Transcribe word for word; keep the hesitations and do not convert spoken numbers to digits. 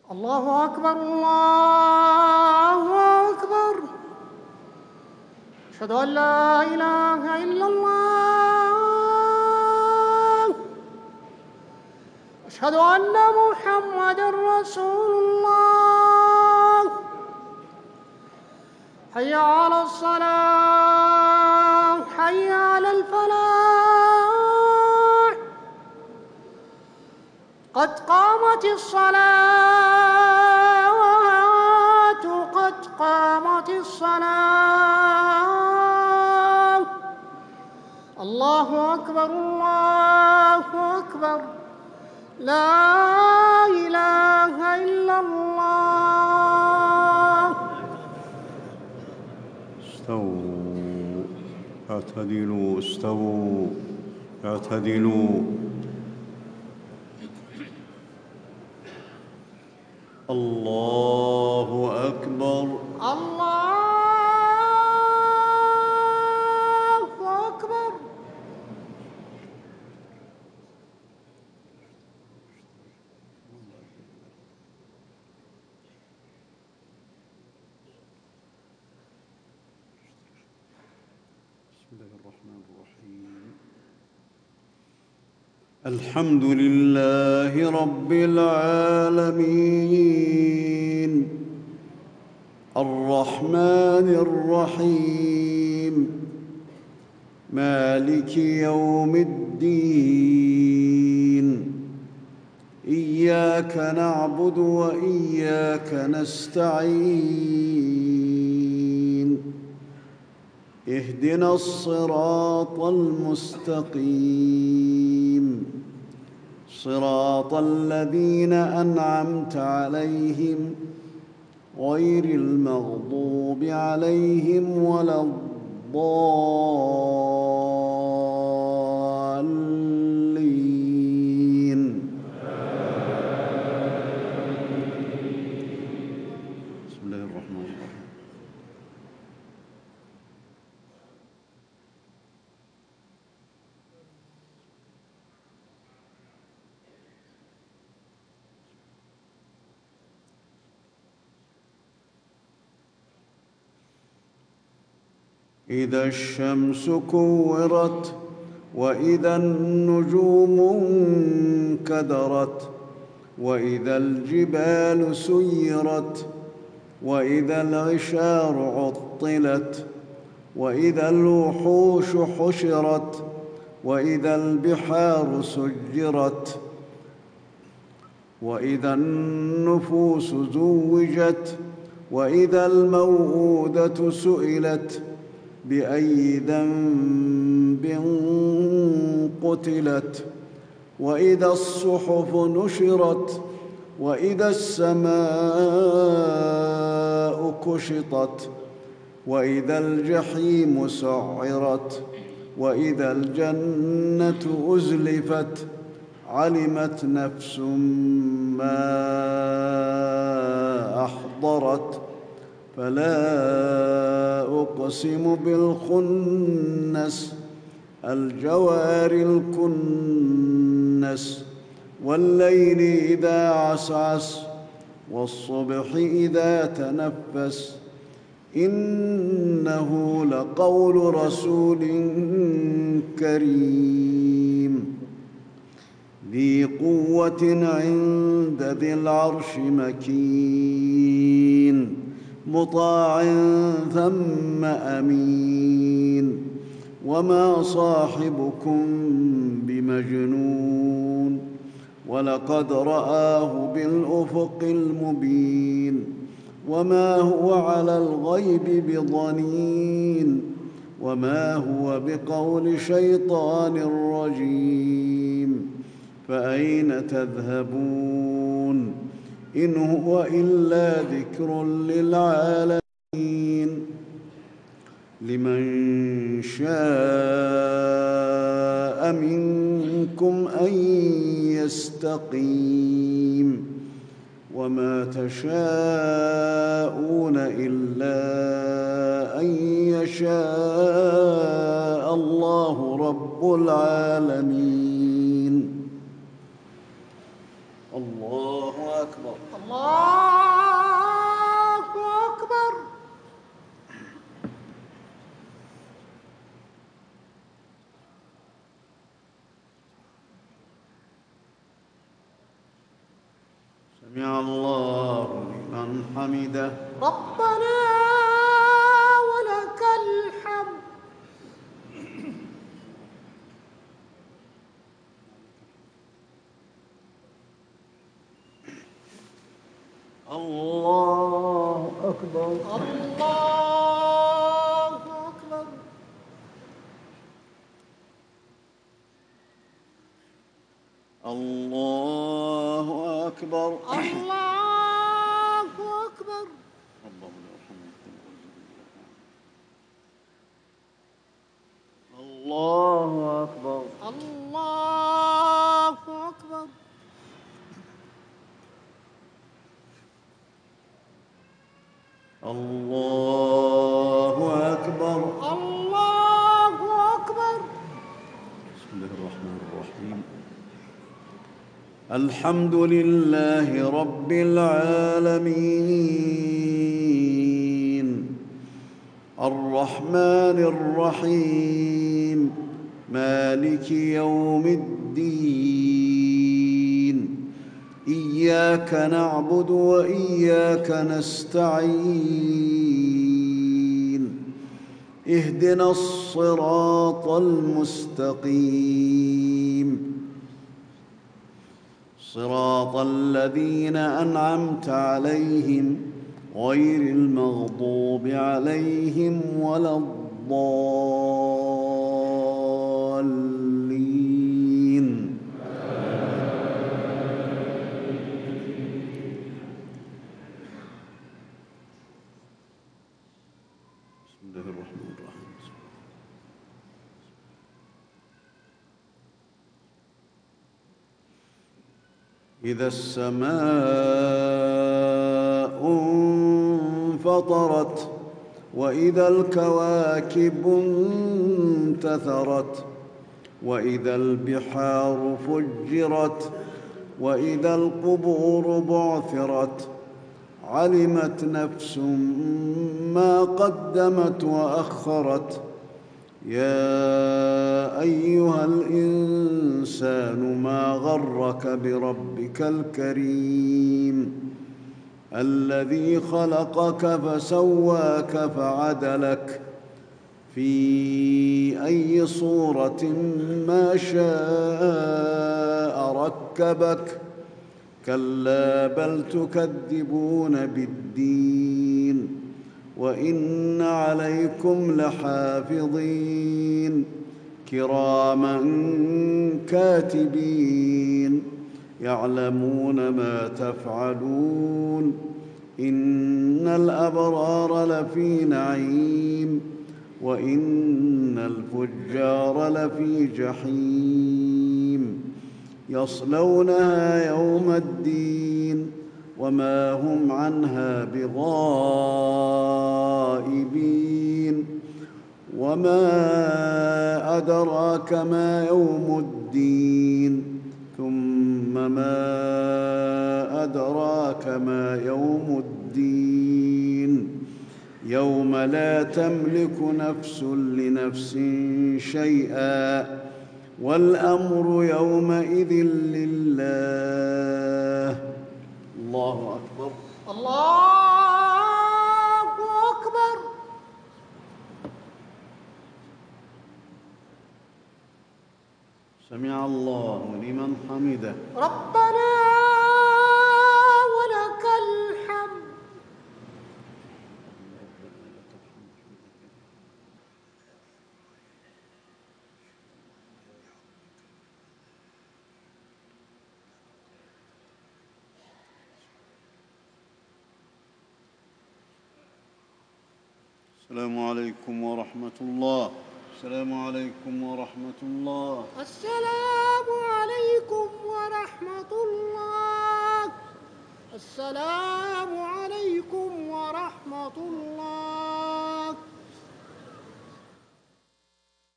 الله أكبر الله أكبر. أشهد أن لا إله إلا الله. أشهد أن محمدًا رسول الله. حي على الصلاة حي على الفلاح. قد قامت الصلاة قد قامت الصلاة. الله أكبر الله أكبر. لا إله إلا الله. استووا اعتدلوا استووا اعتدلوا. الله أكبر الله أكبر. بسم الله الرحمن الرحيم. الحمد لله رب العالمين الرحمن الرحيم مالك يوم الدين. إياك نعبد وإياك نستعين. اهدنا الصراط المستقيم صراط الذين أنعمت عليهم غير المغضوب عليهم ولا الضالين. بسم الله الرحمن الرحيم. إذا الشمس كورت وإذا النجوم انكدرت وإذا الجبال سيرت وإذا العشار عطلت وإذا الوحوش حشرت وإذا البحار سجرت وإذا النفوس زوجت وإذا الموءودة سئلت بأي ذنب قتلت وإذا الصحف نشرت وإذا السماء كشطت وإذا الجحيم سعرت وإذا الجنة أزلفت علمت نفس ما أحضرت. فلا أقسم بالخنس الجوار الكنس والليل إذا عسعس والصبح إذا تنفس. إنه لقول رسول كريم ذي قوة عند ذي العرش مكين مطاع ثم أمين. وما صاحبكم بمجنون ولقد رآه بالأفق المبين. وما هو على الغيب بضنين وما هو بقول شيطان رجيم. فأين تذهبون إن هو إلا ذكر للعالمين. لمن شاء منكم أن يستقيم. وما تشاءون إلا أن يشاء الله رب العالمين. الله أكبر الله أكبر. سمع الله لمن حمده. ربنا ولك الحمد. الله أكبر. الله أكبر. الله أكبر. الله أكبر. ربنا يرحمك. الله أكبر. الله أكبر. الله أكبر. الله أكبر. بسم الله الرحمن الرحيم. الحمد لله رب العالمين الرحمن الرحيم مالك يوم الدين إياك نعبد وإياك نستعين اهدنا الصراط المستقيم صراط الذين أنعمت عليهم غير المغضوب عليهم ولا الضالين. بسم الله الرحمن الرحيم. إذا السماء انفطرت وإذا الكواكب انتثرت وإذا البحار فجرت وإذا القبور بعثرت علمت نفس ما قدمت وأخرت. يا أيها الإنسان ما غرك بربك الكريم الذي خلقك فسواك فعدلك في أي صورة ما شاء ركبك. كلا بل تكذبون بالدين وإن عليكم لحافظين كراما كاتبين يعلمون ما تفعلون. إن الأبرار لفي نعيم وإن الفجار لفي جحيم يصلونها يوم الدين وما هم عنها بغائبين. وما أدراك ما يوم الدين ثم ما أدراك ما يوم الدين يوم لا تملك نفس لنفس شيئا والأمر يومئذ لله. الله أكبر. الله أكبر. سمع الله لمن حمده. ربنا ولك الحمد. السلام عليكم ورحمة الله. السلام عليكم ورحمة الله. السلام عليكم ورحمة الله. السلام عليكم ورحمة الله.